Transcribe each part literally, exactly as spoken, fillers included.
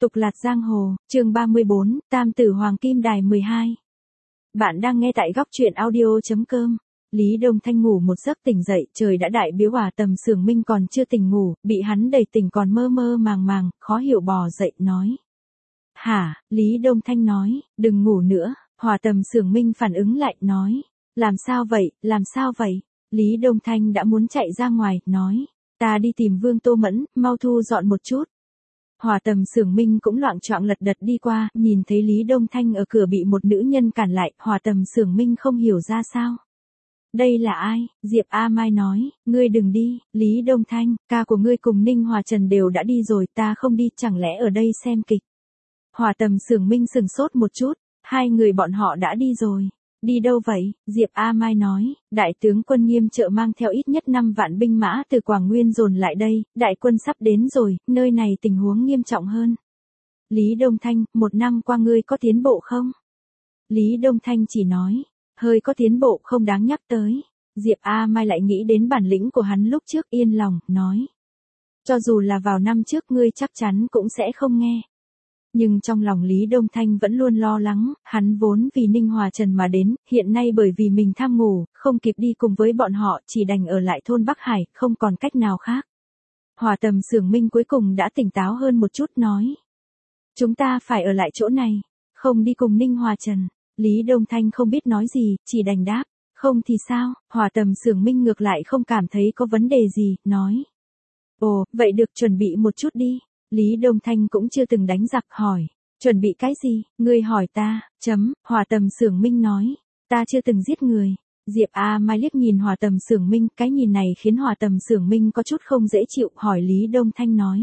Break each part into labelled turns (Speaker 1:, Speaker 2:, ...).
Speaker 1: Tục lạt giang hồ, chương ba mươi bốn, Tam tử Hoàng Kim Đài mười hai. Bạn đang nghe tại góc truyện audio chấm com. Lý Đông Thanh ngủ một giấc tỉnh dậy, trời đã đại biếu Hỏa Tầm Xưởng Minh còn chưa tỉnh ngủ, bị hắn đẩy tỉnh còn mơ mơ màng màng, khó hiểu bò dậy nói. Hả, Lý Đông Thanh nói, đừng ngủ nữa. Hỏa Tầm Xưởng Minh phản ứng lại, nói. Làm sao vậy, làm sao vậy? Lý Đông Thanh đã muốn chạy ra ngoài, nói. Ta đi tìm Vương Tô Mẫn, mau thu dọn một chút. Hỏa Tầm Xưởng Minh cũng loạng choạng lật đật đi qua, nhìn thấy Lý Đông Thanh ở cửa bị một nữ nhân cản lại, Hỏa Tầm Xưởng Minh không hiểu ra sao. Đây là ai? Diệp A Mai nói, ngươi đừng đi, Lý Đông Thanh, ca của ngươi cùng Ninh Hòa Trần đều đã đi rồi, ta không đi, chẳng lẽ ở đây xem kịch. Hỏa Tầm Xưởng Minh sừng sốt một chút, hai người bọn họ đã đi rồi. Đi đâu vậy? Diệp A Mai nói, đại tướng quân Nghiêm Trợ mang theo ít nhất năm vạn binh mã từ Quảng Nguyên dồn lại đây, đại quân sắp đến rồi, nơi này tình huống nghiêm trọng hơn. Lý Đông Thanh, một năm qua ngươi có tiến bộ không? Lý Đông Thanh chỉ nói, hơi có tiến bộ không đáng nhắc tới. Diệp A Mai lại nghĩ đến bản lĩnh của hắn lúc trước, yên lòng, nói. Cho dù là vào năm trước ngươi chắc chắn cũng sẽ không nghe. Nhưng trong lòng Lý Đông Thanh vẫn luôn lo lắng, hắn vốn vì Ninh Hòa Trần mà đến, hiện nay bởi vì mình tham ngủ, không kịp đi cùng với bọn họ, chỉ đành ở lại thôn Bắc Hải, không còn cách nào khác. Hỏa Tầm Xưởng Minh cuối cùng đã tỉnh táo hơn một chút, nói. Chúng ta phải ở lại chỗ này, không đi cùng Ninh Hòa Trần. Lý Đông Thanh không biết nói gì, chỉ đành đáp, không thì sao? Hỏa Tầm Xưởng Minh ngược lại không cảm thấy có vấn đề gì, nói. Ồ, vậy được, chuẩn bị một chút đi. Lý Đông Thanh cũng chưa từng đánh giặc, hỏi, chuẩn bị cái gì, ngươi hỏi ta, chấm, Hỏa Tầm Xưởng Minh nói, ta chưa từng giết người. Diệp A Mai liếc nhìn Hỏa Tầm Xưởng Minh, cái nhìn này khiến Hỏa Tầm Xưởng Minh có chút không dễ chịu, hỏi Lý Đông Thanh nói.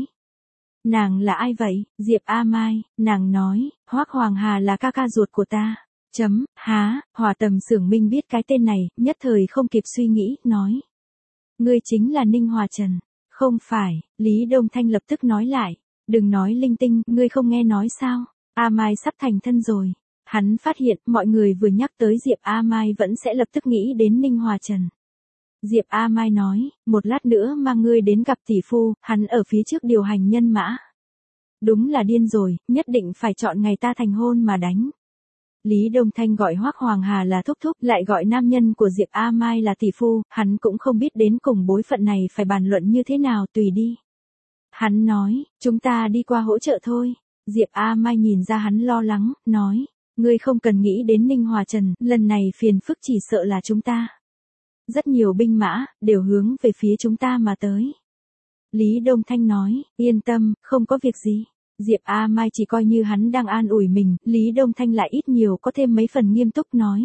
Speaker 1: Nàng là ai vậy? Diệp A Mai, nàng nói, Hoắc Hoàng Hà là ca ca ruột của ta. Chấm, há, Hỏa Tầm Xưởng Minh biết cái tên này, nhất thời không kịp suy nghĩ, nói. Ngươi chính là Ninh Hòa Trần. Không phải, Lý Đông Thanh lập tức nói lại, đừng nói linh tinh, ngươi không nghe nói sao, A Mai sắp thành thân rồi. Hắn phát hiện, mọi người vừa nhắc tới Diệp A Mai vẫn sẽ lập tức nghĩ đến Ninh Hòa Trần. Diệp A Mai nói, một lát nữa mang ngươi đến gặp tỷ phu, hắn ở phía trước điều hành nhân mã. Đúng là điên rồi, nhất định phải chọn ngày ta thành hôn mà đánh. Lý Đông Thanh gọi Hoắc Hoàng Hà là thúc thúc, lại gọi nam nhân của Diệp A Mai là tỷ phu, hắn cũng không biết đến cùng bối phận này phải bàn luận như thế nào, tùy đi. Hắn nói, chúng ta đi qua hỗ trợ thôi. Diệp A Mai nhìn ra hắn lo lắng, nói, ngươi không cần nghĩ đến Ninh Hòa Trần, lần này phiền phức chỉ sợ là chúng ta. Rất nhiều binh mã, đều hướng về phía chúng ta mà tới. Lý Đông Thanh nói, yên tâm, không có việc gì. Diệp A Mai chỉ coi như hắn đang an ủi mình, Lý Đông Thanh lại ít nhiều có thêm mấy phần nghiêm túc, nói.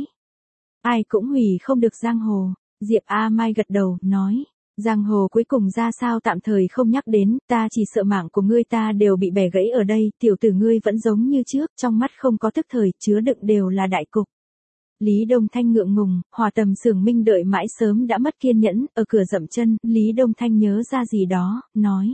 Speaker 1: Ai cũng hủy không được giang hồ. Diệp A Mai gật đầu, nói. Giang hồ cuối cùng ra sao tạm thời không nhắc đến, ta chỉ sợ mạng của ngươi ta đều bị bẻ gãy ở đây, tiểu tử ngươi vẫn giống như trước, trong mắt không có tức thời, chứa đựng đều là đại cục. Lý Đông Thanh ngượng ngùng, Hỏa Tầm Xưởng Minh đợi mãi sớm đã mất kiên nhẫn, ở cửa dậm chân, Lý Đông Thanh nhớ ra gì đó, nói.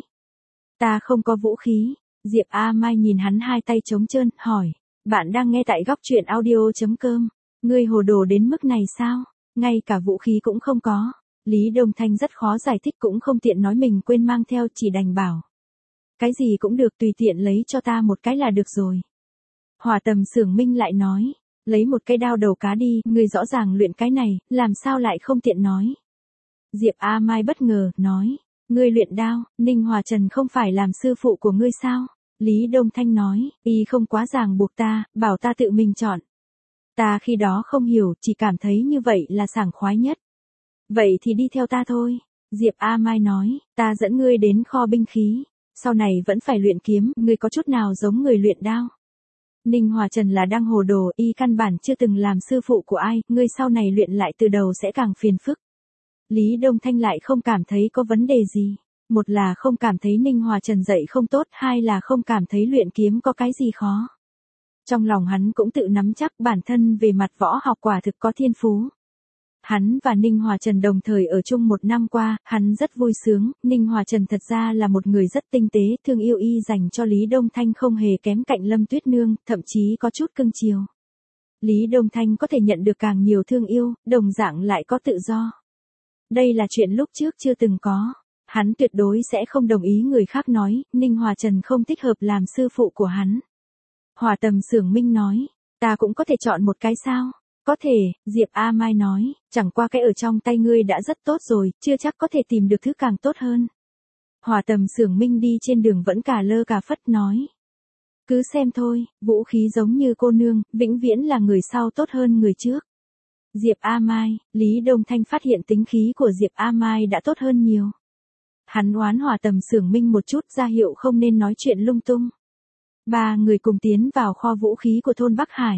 Speaker 1: Ta không có vũ khí. Diệp A Mai nhìn hắn hai tay trống trơn, hỏi, bạn đang nghe tại góc truyện audio chấm com, ngươi hồ đồ đến mức này sao, ngay cả vũ khí cũng không có. Lý Đông Thanh rất khó giải thích, cũng không tiện nói mình quên mang theo, chỉ đành bảo. Cái gì cũng được, tùy tiện lấy cho ta một cái là được rồi. Hỏa Tầm Xưởng Minh lại nói, lấy một cái đao đầu cá đi, ngươi rõ ràng luyện cái này, làm sao lại không tiện nói. Diệp A Mai bất ngờ, nói. Ngươi luyện đao, Ninh Hòa Trần không phải làm sư phụ của ngươi sao? Lý Đông Thanh nói, y không quá ràng buộc ta, bảo ta tự mình chọn. Ta khi đó không hiểu, chỉ cảm thấy như vậy là sảng khoái nhất. Vậy thì đi theo ta thôi. Diệp A Mai nói, ta dẫn ngươi đến kho binh khí. Sau này vẫn phải luyện kiếm, ngươi có chút nào giống người luyện đao. Ninh Hòa Trần là đang hồ đồ, y căn bản chưa từng làm sư phụ của ai, ngươi sau này luyện lại từ đầu sẽ càng phiền phức. Lý Đông Thanh lại không cảm thấy có vấn đề gì. Một là không cảm thấy Ninh Hòa Trần dạy không tốt, hai là không cảm thấy luyện kiếm có cái gì khó. Trong lòng hắn cũng tự nắm chắc bản thân về mặt võ học quả thực có thiên phú. Hắn và Ninh Hòa Trần đồng thời ở chung một năm qua, hắn rất vui sướng, Ninh Hòa Trần thật ra là một người rất tinh tế, thương yêu y dành cho Lý Đông Thanh không hề kém cạnh Lâm Tuyết Nương, thậm chí có chút cưng chiều. Lý Đông Thanh có thể nhận được càng nhiều thương yêu, đồng dạng lại có tự do. Đây là chuyện lúc trước chưa từng có. Hắn tuyệt đối sẽ không đồng ý người khác nói, Ninh Hòa Trần không thích hợp làm sư phụ của hắn. Hỏa Tầm Xưởng Minh nói, ta cũng có thể chọn một cái sao? Có thể, Diệp A Mai nói, chẳng qua cái ở trong tay ngươi đã rất tốt rồi, chưa chắc có thể tìm được thứ càng tốt hơn. Hỏa Tầm Xưởng Minh đi trên đường vẫn cả lơ cả phất nói. Cứ xem thôi, vũ khí giống như cô nương, vĩnh viễn là người sau tốt hơn người trước. Diệp A Mai, Lý Đông Thanh phát hiện tính khí của Diệp A Mai đã tốt hơn nhiều. Hắn oán Hỏa Tầm Xưởng Minh một chút ra hiệu không nên nói chuyện lung tung. Ba người cùng tiến vào kho vũ khí của thôn Bắc Hải.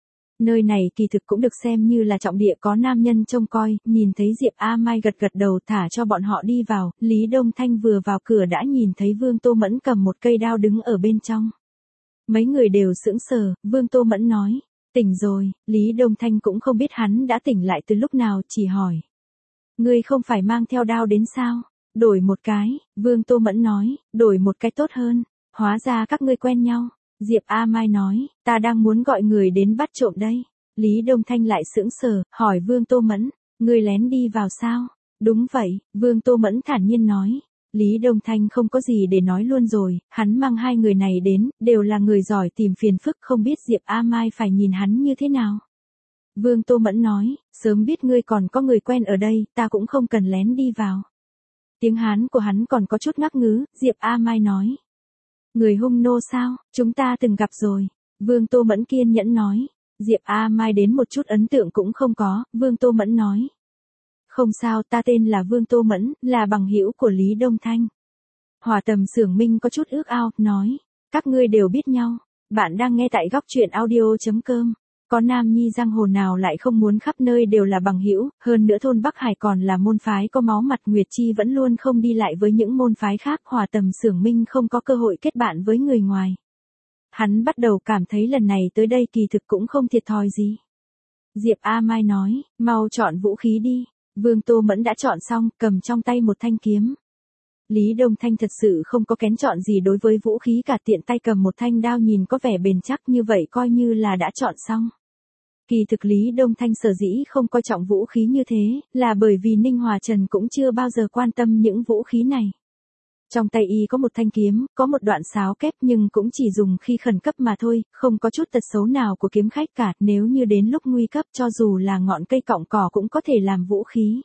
Speaker 1: Nơi này kỳ thực cũng được xem như là trọng địa có nam nhân trông coi, nhìn thấy Diệp A Mai gật gật đầu thả cho bọn họ đi vào, Lý Đông Thanh vừa vào cửa đã nhìn thấy Vương Tô Mẫn cầm một cây đao đứng ở bên trong. Mấy người đều sững sờ, Vương Tô Mẫn nói, tỉnh rồi, Lý Đông Thanh cũng không biết hắn đã tỉnh lại từ lúc nào, chỉ hỏi. Ngươi không phải mang theo đao đến sao? Đổi một cái, Vương Tô Mẫn nói, đổi một cái tốt hơn, hóa ra các ngươi quen nhau. Diệp A Mai nói, ta đang muốn gọi người đến bắt trộm đây. Lý Đông Thanh lại sững sờ, hỏi Vương Tô Mẫn, ngươi lén đi vào sao? Đúng vậy, Vương Tô Mẫn thản nhiên nói. Lý Đông Thanh không có gì để nói luôn rồi, hắn mang hai người này đến, đều là người giỏi tìm phiền phức, không biết Diệp A Mai phải nhìn hắn như thế nào. Vương Tô Mẫn nói, sớm biết ngươi còn có người quen ở đây, ta cũng không cần lén đi vào. Tiếng Hán của hắn còn có chút ngắc ngứ, Diệp A Mai nói. Người hung nô sao, chúng ta từng gặp rồi. Vương Tô Mẫn kiên nhẫn nói. Diệp A Mai đến một chút ấn tượng cũng không có, Vương Tô Mẫn nói. Không sao, ta tên là Vương Tô Mẫn, là bằng hữu của Lý Đông Thanh. Hỏa Tầm Xưởng Minh có chút ước ao, nói. Các ngươi đều biết nhau. Bạn đang nghe tại góc truyện audio.com. Có nam nhi giang hồ nào lại không muốn khắp nơi đều là bằng hữu, hơn nữa thôn Bắc Hải còn là môn phái có máu mặt, Nguyệt Chi vẫn luôn không đi lại với những môn phái khác, Hỏa Tầm Xưởng Minh không có cơ hội kết bạn với người ngoài. Hắn bắt đầu cảm thấy lần này tới đây kỳ thực cũng không thiệt thòi gì. Diệp A Mai nói, mau chọn vũ khí đi. Vương Tô Mẫn đã chọn xong, cầm trong tay một thanh kiếm. Lý Đông Thanh thật sự không có kén chọn gì đối với vũ khí cả, tiện tay cầm một thanh đao nhìn có vẻ bền chắc như vậy coi như là đã chọn xong. Kỳ thực Lý Đông Thanh sở dĩ không coi trọng vũ khí như thế, là bởi vì Ninh Hòa Trần cũng chưa bao giờ quan tâm những vũ khí này. Trong tay y có một thanh kiếm, có một đoạn sáo kép nhưng cũng chỉ dùng khi khẩn cấp mà thôi, không có chút tật xấu nào của kiếm khách cả, nếu như đến lúc nguy cấp cho dù là ngọn cây cọng cỏ cũng có thể làm vũ khí.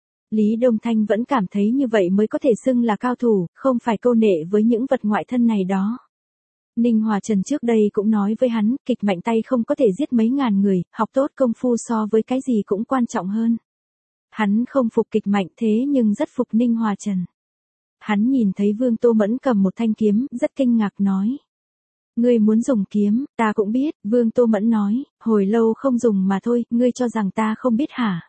Speaker 1: Lý Đông Thanh vẫn cảm thấy như vậy mới có thể xưng là cao thủ, không phải câu nệ với những vật ngoại thân này đó. Ninh Hòa Trần trước đây cũng nói với hắn, kịch mạnh tay không có thể giết mấy ngàn người, học tốt công phu so với cái gì cũng quan trọng hơn. Hắn không phục kịch mạnh thế nhưng rất phục Ninh Hòa Trần. Hắn nhìn thấy Vương Tô Mẫn cầm một thanh kiếm, rất kinh ngạc nói. Ngươi muốn dùng kiếm, ta cũng biết, Vương Tô Mẫn nói, hồi lâu không dùng mà thôi, ngươi cho rằng ta không biết hả?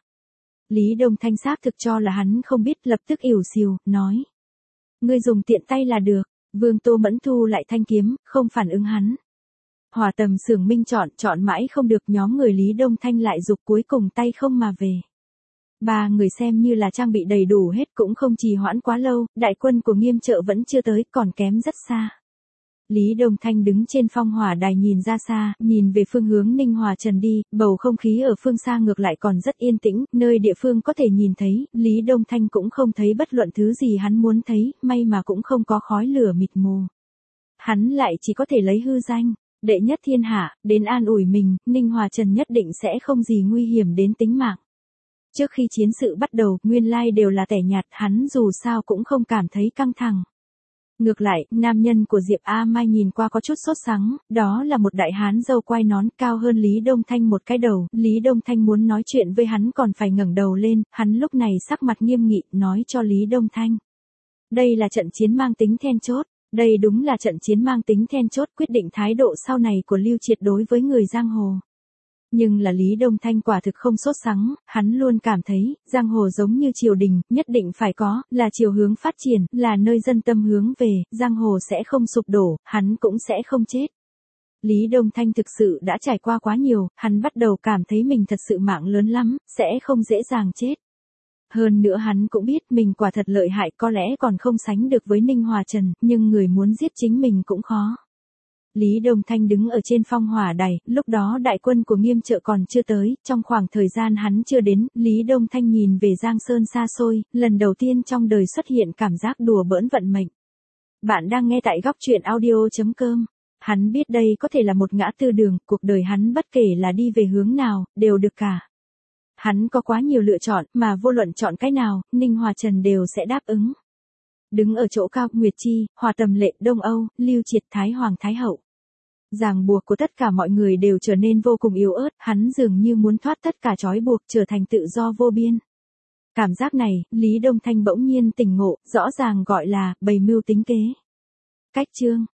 Speaker 1: Lý Đông Thanh xác thực cho là hắn không biết, lập tức ỉu xìu, nói. Ngươi dùng tiện tay là được. Vương Tô Mẫn thu lại thanh kiếm, không phản ứng hắn. Hỏa Tầm Xưởng Minh chọn, chọn mãi không được, nhóm người Lý Đông Thanh lại dục cuối cùng tay không mà về. Ba người xem như là trang bị đầy đủ hết cũng không trì hoãn quá lâu, đại quân của Nghiêm Trợ vẫn chưa tới, còn kém rất xa. Lý Đông Thanh đứng trên phong hỏa đài nhìn ra xa, nhìn về phương hướng Ninh Hòa Trần đi, bầu không khí ở phương xa ngược lại còn rất yên tĩnh, nơi địa phương có thể nhìn thấy, Lý Đông Thanh cũng không thấy bất luận thứ gì hắn muốn thấy, may mà cũng không có khói lửa mịt mù. Hắn lại chỉ có thể lấy hư danh, đệ nhất thiên hạ, đến an ủi mình, Ninh Hòa Trần nhất định sẽ không gì nguy hiểm đến tính mạng. Trước khi chiến sự bắt đầu, nguyên lai đều là tẻ nhạt, hắn dù sao cũng không cảm thấy căng thẳng. Ngược lại, nam nhân của Diệp A Mai nhìn qua có chút sốt sắng, đó là một đại hán râu quai nón cao hơn Lý Đông Thanh một cái đầu, Lý Đông Thanh muốn nói chuyện với hắn còn phải ngẩng đầu lên, hắn lúc này sắc mặt nghiêm nghị, nói cho Lý Đông Thanh. Đây là trận chiến mang tính then chốt, đây đúng là trận chiến mang tính then chốt quyết định thái độ sau này của Lưu Triệt đối với người giang hồ. Nhưng là Lý Đông Thanh quả thực không sốt sắng, hắn luôn cảm thấy, giang hồ giống như triều đình, nhất định phải có, là chiều hướng phát triển, là nơi dân tâm hướng về, giang hồ sẽ không sụp đổ, hắn cũng sẽ không chết. Lý Đông Thanh thực sự đã trải qua quá nhiều, hắn bắt đầu cảm thấy mình thật sự mạng lớn lắm, sẽ không dễ dàng chết. Hơn nữa hắn cũng biết mình quả thật lợi hại, có lẽ còn không sánh được với Ninh Hòa Trần, nhưng người muốn giết chính mình cũng khó. Lý Đông Thanh đứng ở trên phong hỏa đài, lúc đó đại quân của Nghiêm Trợ còn chưa tới, trong khoảng thời gian hắn chưa đến, Lý Đông Thanh nhìn về Giang Sơn xa xôi, lần đầu tiên trong đời xuất hiện cảm giác đùa bỡn vận mệnh. Bạn đang nghe tại góc truyện audio chấm com. Hắn biết đây có thể là một ngã tư đường, cuộc đời hắn bất kể là đi về hướng nào, đều được cả. Hắn có quá nhiều lựa chọn, mà vô luận chọn cái nào, Ninh Hòa Trần đều sẽ đáp ứng. Đứng ở chỗ cao, Nguyệt Chi, Hòa Tầm Lệ, Đông Âu, Lưu Triệt, Thái Hoàng Thái Hậu. Ràng buộc của tất cả mọi người đều trở nên vô cùng yếu ớt, hắn dường như muốn thoát tất cả trói buộc, trở thành tự do vô biên. Cảm giác này, Lý Đông Thanh bỗng nhiên tỉnh ngộ, rõ ràng gọi là bày mưu tính kế. Cách chương